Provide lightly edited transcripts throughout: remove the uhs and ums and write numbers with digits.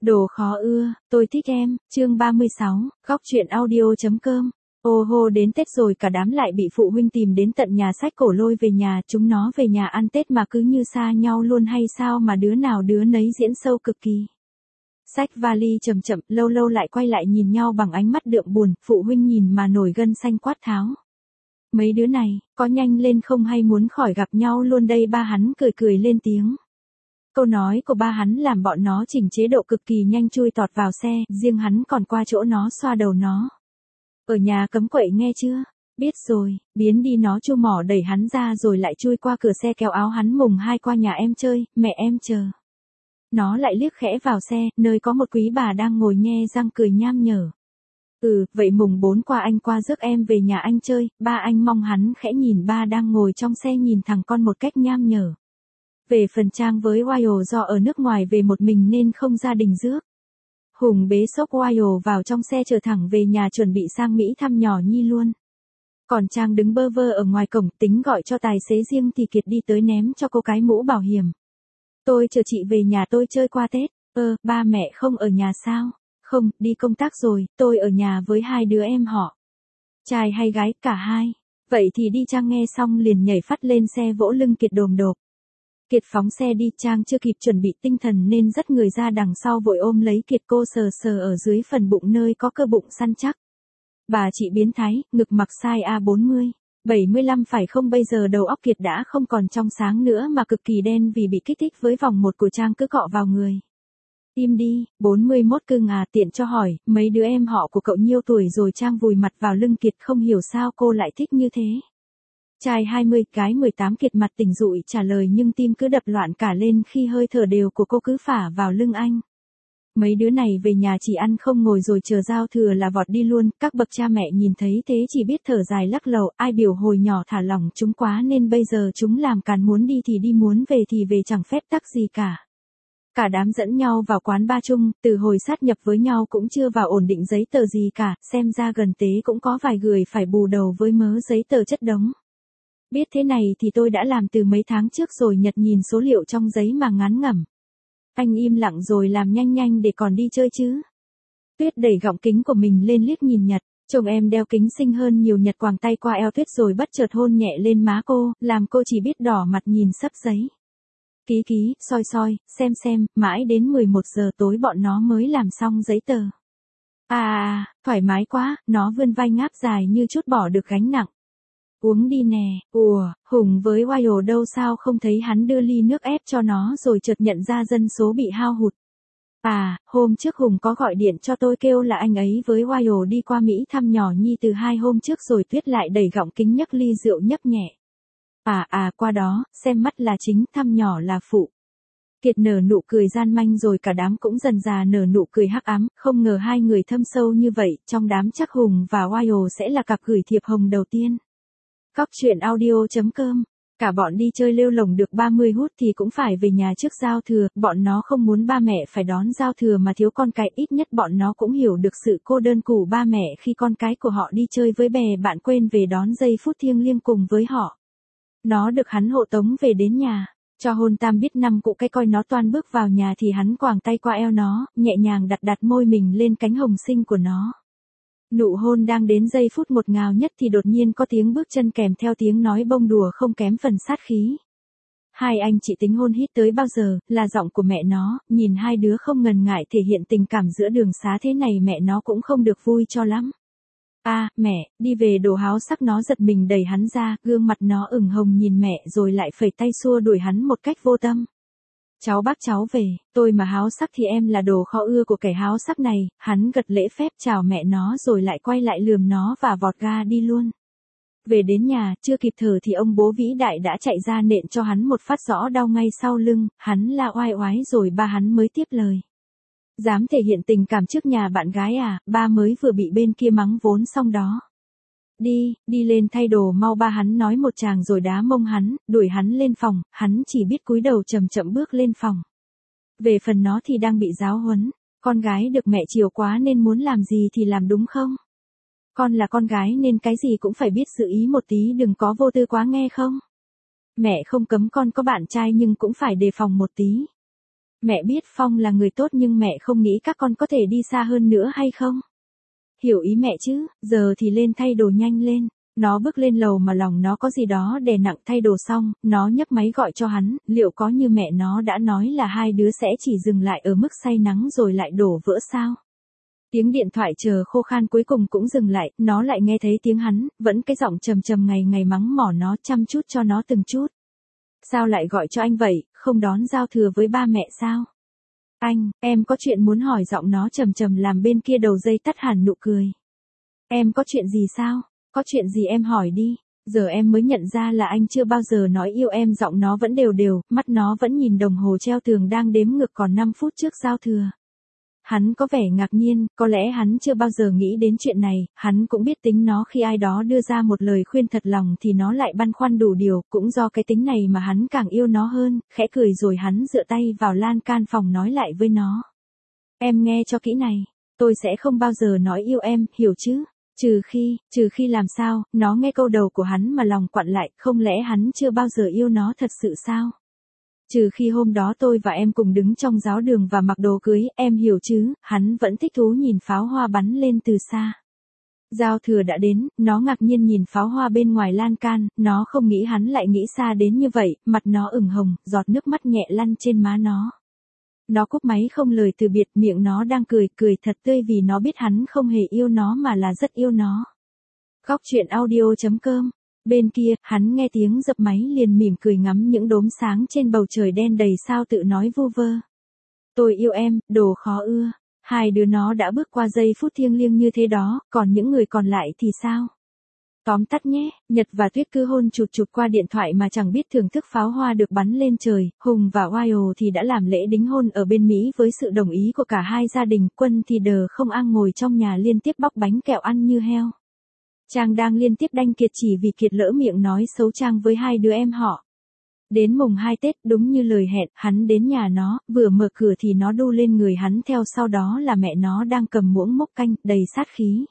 Đồ khó ưa, tôi thích em, chương 36, góc truyện audio.com. Ô hô đến Tết rồi cả đám lại bị phụ huynh tìm đến tận nhà xách cổ lôi về nhà, chúng nó về nhà ăn Tết mà cứ như xa nhau luôn hay sao mà đứa nào đứa nấy diễn sâu cực kỳ. Xách vali chậm chậm, lâu lâu lại quay lại nhìn nhau bằng ánh mắt đượm buồn, phụ huynh nhìn mà nổi gân xanh quát tháo. Mấy đứa này, có nhanh lên không hay muốn khỏi gặp nhau luôn đây, ba hắn cười cười lên tiếng. Câu nói của ba hắn làm bọn nó chỉnh chế độ cực kỳ nhanh chui tọt vào xe, riêng hắn còn qua chỗ nó xoa đầu nó. Ở nhà cấm quậy nghe chưa? Biết rồi, biến đi, nó chu mỏ đẩy hắn ra rồi lại chui qua cửa xe kéo áo hắn mùng 2 qua nhà em chơi, mẹ em chờ. Nó lại liếc khẽ vào xe, nơi có một quý bà đang ngồi nhe răng cười nham nhở. Vậy mùng 4 qua anh qua rước em về nhà anh chơi, ba anh mong hắn khẽ nhìn ba đang ngồi trong xe nhìn thằng con một cách nham nhở. Về phần Trang với Wyo do ở nước ngoài về một mình nên không gia đình rước. Hùng bế xốc Wyo vào trong xe chờ thẳng về nhà chuẩn bị sang Mỹ thăm nhỏ Nhi luôn. Còn Trang đứng bơ vơ ở ngoài cổng tính gọi cho tài xế riêng thì Kiệt đi tới ném cho cô cái mũ bảo hiểm. Tôi chờ chị về nhà tôi chơi qua Tết. Ba mẹ không ở nhà sao? Không, đi công tác rồi, tôi ở nhà với hai đứa em họ. Trai hay gái, cả hai. Vậy thì đi. Trang nghe xong liền nhảy phắt lên xe vỗ lưng Kiệt đồm độp. Kiệt phóng xe đi, Trang chưa kịp chuẩn bị tinh thần nên dắt người ra đằng sau vội ôm lấy Kiệt, cô sờ sờ ở dưới phần bụng nơi có cơ bụng săn chắc. Bà chị biến thái, ngực mặc size A40, 75 phải không? Bây giờ đầu óc Kiệt đã không còn trong sáng nữa mà cực kỳ đen vì bị kích thích với vòng một của Trang cứ cọ vào người. Im đi, 41 cưng à, tiện cho hỏi, mấy đứa em họ của cậu nhiêu tuổi rồi? Trang vùi mặt vào lưng Kiệt, không hiểu sao cô lại thích như thế. Trai 20, gái 18. Kiệt mặt tỉnh rụi trả lời nhưng tim cứ đập loạn cả lên khi hơi thở đều của cô cứ phả vào lưng anh. Mấy đứa này về nhà chỉ ăn không ngồi rồi chờ giao thừa là vọt đi luôn, các bậc cha mẹ nhìn thấy thế chỉ biết thở dài lắc lầu, ai biểu hồi nhỏ thả lỏng chúng quá nên bây giờ chúng làm càn, muốn đi thì đi muốn về thì về, chẳng phép tắc gì cả. Cả đám dẫn nhau vào quán bar chung, từ hồi sát nhập với nhau cũng chưa vào ổn định giấy tờ gì cả, xem ra gần tế cũng có vài người phải bù đầu với mớ giấy tờ chất đống. Biết thế này thì tôi đã làm từ mấy tháng trước rồi. Nhật nhìn số liệu trong giấy mà ngán ngẩm. Anh im lặng rồi làm nhanh nhanh để còn đi chơi chứ. Tuyết đẩy gọng kính của mình lên liếc nhìn Nhật, chồng em đeo kính xinh hơn nhiều. Nhật quàng tay qua eo Tuyết rồi bất chợt hôn nhẹ lên má cô, làm cô chỉ biết đỏ mặt nhìn sấp giấy. Ký, soi, xem, mãi đến 11 giờ tối bọn nó mới làm xong giấy tờ. Thoải mái quá, nó vươn vai ngáp dài như chút bỏ được gánh nặng. Uống đi nè. Hùng với Wyo đâu, sao không thấy hắn đưa ly nước ép cho nó rồi chợt nhận ra dân số bị hao hụt. Hôm trước Hùng có gọi điện cho tôi kêu là anh ấy với Wyo đi qua Mỹ thăm nhỏ Nhi từ 2 hôm trước rồi. Tuyết lại đẩy gọng kính nhấc ly rượu nhấp nhẹ. Qua đó, xem mắt là chính, thăm nhỏ là phụ. Kiệt nở nụ cười gian manh rồi cả đám cũng dần dà nở nụ cười hắc ám, không ngờ hai người thâm sâu như vậy, trong đám chắc Hùng và Wyo sẽ là cặp gửi thiệp hồng đầu tiên. Góc truyện audio.com. Cả bọn đi chơi lêu lổng được 30 hút thì cũng phải về nhà trước giao thừa, bọn nó không muốn ba mẹ phải đón giao thừa mà thiếu con cái, ít nhất bọn nó cũng hiểu được sự cô đơn của ba mẹ khi con cái của họ đi chơi với bè bạn quên về đón giây phút thiêng liêng cùng với họ. Nó được hắn hộ tống về đến nhà, cho hôn tam biết năm cụ cái coi nó toan bước vào nhà thì hắn quàng tay qua eo nó, nhẹ nhàng đặt môi mình lên cánh hồng xinh của nó. Nụ hôn đang đến giây phút ngọt ngào nhất thì đột nhiên có tiếng bước chân kèm theo tiếng nói bông đùa không kém phần sát khí. Hai anh chị tính hôn hít tới bao giờ, là giọng của mẹ nó, nhìn hai đứa không ngần ngại thể hiện tình cảm giữa đường xá thế này mẹ nó cũng không được vui cho lắm. Mẹ, đi về. Đồ háo sắc nó giật mình đẩy hắn ra, gương mặt nó ửng hồng nhìn mẹ rồi lại phẩy tay xua đuổi hắn một cách vô tâm. Cháu bác cháu về, tôi mà háo sắc thì em là đồ kho ưa của kẻ háo sắc này. Hắn gật lễ phép chào mẹ nó rồi lại quay lại lườm nó và vọt ga đi luôn. Về đến nhà, chưa kịp thở thì ông bố vĩ đại đã chạy ra nện cho hắn một phát rõ đau ngay sau lưng, hắn la oai oái rồi ba hắn mới tiếp lời. Dám thể hiện tình cảm trước nhà bạn gái à? Ba mới vừa bị bên kia mắng vốn xong đó. Đi lên thay đồ mau, ba hắn nói một tràng rồi đá mông hắn, đuổi hắn lên phòng, hắn chỉ biết cúi đầu chậm chậm bước lên phòng. Về phần nó thì đang bị giáo huấn, con gái được mẹ chiều quá nên muốn làm gì thì làm đúng không? Con là con gái nên cái gì cũng phải biết giữ ý một tí, đừng có vô tư quá nghe không? Mẹ không cấm con có bạn trai nhưng cũng phải đề phòng một tí. Mẹ biết Phong là người tốt nhưng mẹ không nghĩ các con có thể đi xa hơn nữa hay không? Hiểu ý mẹ chứ, giờ thì lên thay đồ nhanh lên. Nó bước lên lầu mà lòng nó có gì đó đè nặng. Thay đồ xong, nó nhấc máy gọi cho hắn, liệu có như mẹ nó đã nói là hai đứa sẽ chỉ dừng lại ở mức say nắng rồi lại đổ vỡ sao? Tiếng điện thoại chờ khô khan cuối cùng cũng dừng lại, nó lại nghe thấy tiếng hắn, vẫn cái giọng trầm trầm ngày ngày mắng mỏ nó, chăm chút cho nó từng chút. Sao lại gọi cho anh vậy, không đón giao thừa với ba mẹ sao? Anh, em có chuyện muốn hỏi, giọng nó trầm trầm làm bên kia đầu dây tắt hẳn nụ cười. Em có chuyện gì sao? Có chuyện gì em hỏi đi. Giờ em mới nhận ra là anh chưa bao giờ nói yêu em, giọng nó vẫn đều đều, mắt nó vẫn nhìn đồng hồ treo tường đang đếm ngược còn 5 phút trước giao thừa. Hắn có vẻ ngạc nhiên, có lẽ hắn chưa bao giờ nghĩ đến chuyện này, hắn cũng biết tính nó khi ai đó đưa ra một lời khuyên thật lòng thì nó lại băn khoăn đủ điều, cũng do cái tính này mà hắn càng yêu nó hơn, khẽ cười rồi hắn dựa tay vào lan can phòng nói lại với nó. Em nghe cho kỹ này, tôi sẽ không bao giờ nói yêu em, hiểu chứ? Trừ khi làm sao, nó nghe câu đầu của hắn mà lòng quặn lại, không lẽ hắn chưa bao giờ yêu nó thật sự sao? Trừ khi hôm đó tôi và em cùng đứng trong giáo đường và mặc đồ cưới, em hiểu chứ, hắn vẫn thích thú nhìn pháo hoa bắn lên từ xa. Giao thừa đã đến, nó ngạc nhiên nhìn pháo hoa bên ngoài lan can, nó không nghĩ hắn lại nghĩ xa đến như vậy, mặt nó ửng hồng, giọt nước mắt nhẹ lăn trên má nó. Nó cúp máy không lời từ biệt, miệng nó đang cười thật tươi vì nó biết hắn không hề yêu nó mà là rất yêu nó. Góc truyện audio.com. Bên kia, hắn nghe tiếng dập máy liền mỉm cười ngắm những đốm sáng trên bầu trời đen đầy sao tự nói vu vơ. Tôi yêu em, đồ khó ưa. Hai đứa nó đã bước qua giây phút thiêng liêng như thế đó, còn những người còn lại thì sao? Tóm tắt nhé, Nhật và Tuyết cứ hôn chụt chụt qua điện thoại mà chẳng biết thưởng thức pháo hoa được bắn lên trời. Hùng và Wyle thì đã làm lễ đính hôn ở bên Mỹ với sự đồng ý của cả hai gia đình. Quân thì đờ không ang ngồi trong nhà liên tiếp bóc bánh kẹo ăn như heo. Trang đang liên tiếp đanh Kiệt chỉ vì Kiệt lỡ miệng nói xấu Trang với hai đứa em họ. Đến mùng 2 Tết, đúng như lời hẹn, hắn đến nhà nó, vừa mở cửa thì nó đu lên người hắn theo sau đó là mẹ nó đang cầm muỗng múc canh, đầy sát khí.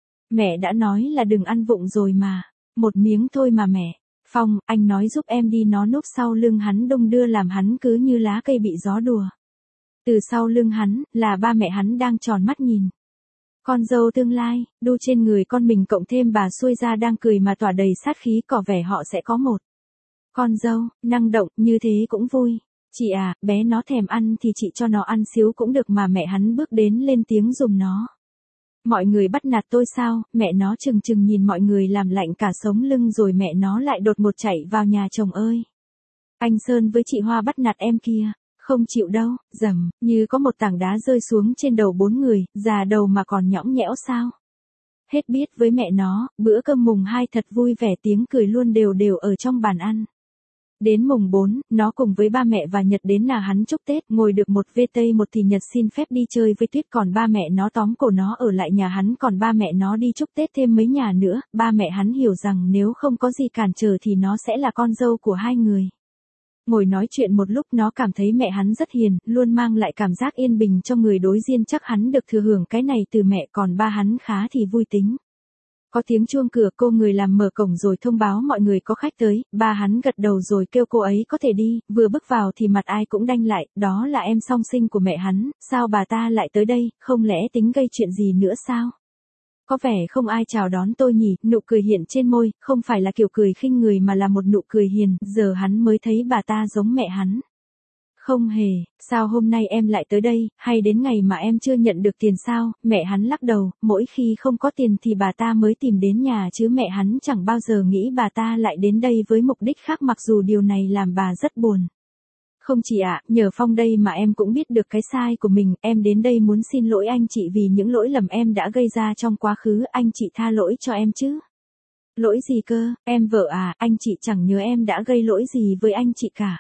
Mẹ đã nói là đừng ăn vụng rồi mà. Một miếng thôi mà mẹ. Phong, anh nói giúp em đi, nó núp sau lưng hắn đung đưa làm hắn cứ như lá cây bị gió đùa. Từ sau lưng hắn, là ba mẹ hắn đang tròn mắt nhìn. Con dâu tương lai, đu trên người con mình cộng thêm bà xuôi ra đang cười mà tỏa đầy sát khí, có vẻ họ sẽ có một con dâu, năng động, như thế cũng vui. Chị à, bé nó thèm ăn thì chị cho nó ăn xíu cũng được mà. Mẹ hắn bước đến lên tiếng giùm nó. Mọi người bắt nạt tôi sao? Mẹ nó chừng chừng nhìn mọi người làm lạnh cả sống lưng rồi mẹ nó lại đột ngột chạy vào nhà chồng ơi. Anh Sơn với chị Hoa bắt nạt em kia. Không chịu đâu, rầm, như có một tảng đá rơi xuống trên đầu bốn người, già đầu mà còn nhõng nhẽo sao? Hết biết với mẹ nó, bữa cơm mùng 2 thật vui vẻ, tiếng cười luôn đều đều ở trong bàn ăn. Đến mùng 4, nó cùng với ba mẹ và Nhật đến nhà hắn chúc Tết, ngồi được một VT một thì Nhật xin phép đi chơi với Tuyết, còn ba mẹ nó tóm cổ nó ở lại nhà hắn, còn ba mẹ nó đi chúc Tết thêm mấy nhà nữa. Ba mẹ hắn hiểu rằng nếu không có gì cản trở thì nó sẽ là con dâu của hai người. Ngồi nói chuyện một lúc nó cảm thấy mẹ hắn rất hiền, luôn mang lại cảm giác yên bình cho người đối diện, chắc hắn được thừa hưởng cái này từ mẹ, còn ba hắn khá thì vui tính. Có tiếng chuông cửa, cô người làm mở cổng rồi thông báo mọi người có khách tới, ba hắn gật đầu rồi kêu cô ấy có thể đi, vừa bước vào thì mặt ai cũng đanh lại, đó là em song sinh của mẹ hắn, sao bà ta lại tới đây, không lẽ tính gây chuyện gì nữa sao? Có vẻ không ai chào đón tôi nhỉ, nụ cười hiện trên môi, không phải là kiểu cười khinh người mà là một nụ cười hiền, giờ hắn mới thấy bà ta giống mẹ hắn. Không hề, sao hôm nay em lại tới đây, hay đến ngày mà em chưa nhận được tiền sao? Mẹ hắn lắc đầu, mỗi khi không có tiền thì bà ta mới tìm đến nhà chứ mẹ hắn chẳng bao giờ nghĩ bà ta lại đến đây với mục đích khác, mặc dù điều này làm bà rất buồn. Không chị ạ, nhờ Phong đây mà em cũng biết được cái sai của mình, em đến đây muốn xin lỗi anh chị vì những lỗi lầm em đã gây ra trong quá khứ, anh chị tha lỗi cho em chứ. Lỗi gì cơ, em vợ à, anh chị chẳng nhớ em đã gây lỗi gì với anh chị cả.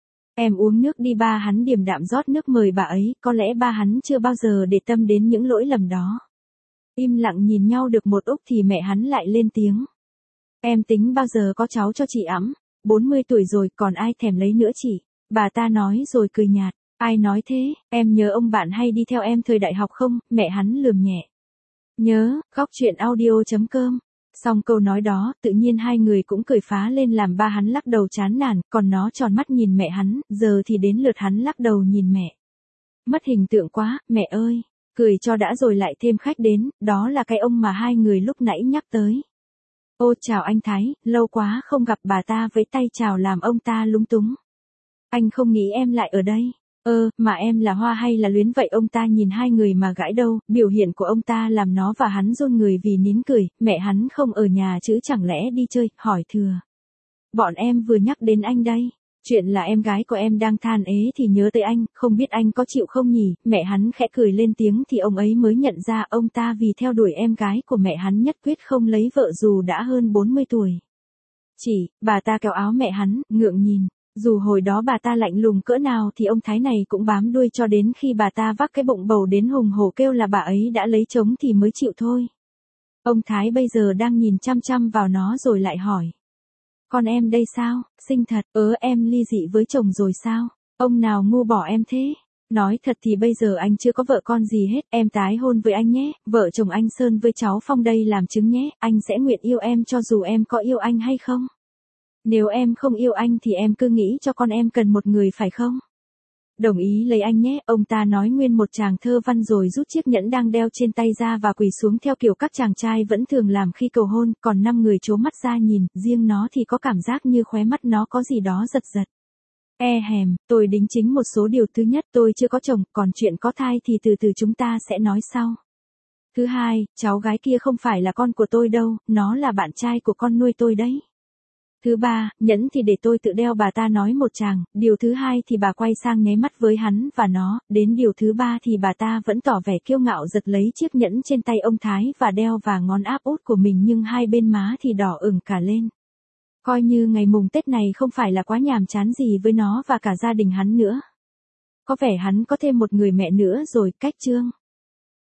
Em uống nước đi. Ba hắn điềm đạm rót nước mời bà ấy, có lẽ ba hắn chưa bao giờ để tâm đến những lỗi lầm đó. Im lặng nhìn nhau được một úc thì mẹ hắn lại lên tiếng. Em tính bao giờ có cháu cho chị ẵm, 40 tuổi rồi còn ai thèm lấy nữa chị. Bà ta nói rồi cười nhạt. Ai nói thế, em nhớ ông bạn hay đi theo em thời đại học không? Mẹ hắn lườm nhẹ. Nhớ, góc truyện audio.com. Xong câu nói đó, tự nhiên hai người cũng cười phá lên làm ba hắn lắc đầu chán nản, còn nó tròn mắt nhìn mẹ hắn, giờ thì đến lượt hắn lắc đầu nhìn mẹ. Mất hình tượng quá, mẹ ơi. Cười cho đã rồi lại thêm khách đến, đó là cái ông mà hai người lúc nãy nhắc tới. Ô chào anh Thái, lâu quá không gặp, bà ta vẫy tay chào làm ông ta lúng túng. Anh không nghĩ em lại ở đây. Mà em là Hoa hay là Luyến vậy? Ông ta nhìn hai người mà gãi đâu, biểu hiện của ông ta làm nó và hắn run người vì nín cười, mẹ hắn không ở nhà chứ chẳng lẽ đi chơi, hỏi thừa. Bọn em vừa nhắc đến anh đây. Chuyện là em gái của em đang than ế thì nhớ tới anh, không biết anh có chịu không nhỉ? Mẹ hắn khẽ cười lên tiếng thì ông ấy mới nhận ra ông ta vì theo đuổi em gái của mẹ hắn nhất quyết không lấy vợ dù đã hơn 40 tuổi. Bà ta kéo áo mẹ hắn, ngượng nhìn. Dù hồi đó bà ta lạnh lùng cỡ nào thì ông Thái này cũng bám đuôi cho đến khi bà ta vác cái bụng bầu đến hùng hổ kêu là bà ấy đã lấy chồng thì mới chịu thôi. Ông Thái bây giờ đang nhìn chăm chăm vào nó rồi lại hỏi. Con em đây sao, xinh thật, em ly dị với chồng rồi sao? Ông nào ngu bỏ em thế? Nói thật thì bây giờ anh chưa có vợ con gì hết, em tái hôn với anh nhé, vợ chồng anh Sơn với cháu Phong đây làm chứng nhé, anh sẽ nguyện yêu em cho dù em có yêu anh hay không? Nếu em không yêu anh thì em cứ nghĩ cho con em cần một người phải không? Đồng ý lấy anh nhé, ông ta nói nguyên một tràng thơ văn rồi rút chiếc nhẫn đang đeo trên tay ra và quỳ xuống theo kiểu các chàng trai vẫn thường làm khi cầu hôn, còn 5 người trố mắt ra nhìn, riêng nó thì có cảm giác như khóe mắt nó có gì đó giật giật. Tôi đính chính một số điều. Thứ nhất, tôi chưa có chồng, còn chuyện có thai thì từ từ chúng ta sẽ nói sau. Thứ hai, cháu gái kia không phải là con của tôi đâu, nó là bạn trai của con nuôi tôi đấy. Thứ ba, nhẫn thì để tôi tự đeo, bà ta nói một tràng, điều thứ hai thì bà quay sang nháy mắt với hắn và nó, đến điều thứ ba thì bà ta vẫn tỏ vẻ kiêu ngạo giật lấy chiếc nhẫn trên tay ông Thái và đeo vào ngón áp út của mình nhưng hai bên má thì đỏ ửng cả lên. Coi như ngày mùng Tết này không phải là quá nhàm chán gì với nó và cả gia đình hắn nữa. Có vẻ hắn có thêm một người mẹ nữa rồi, cách chương.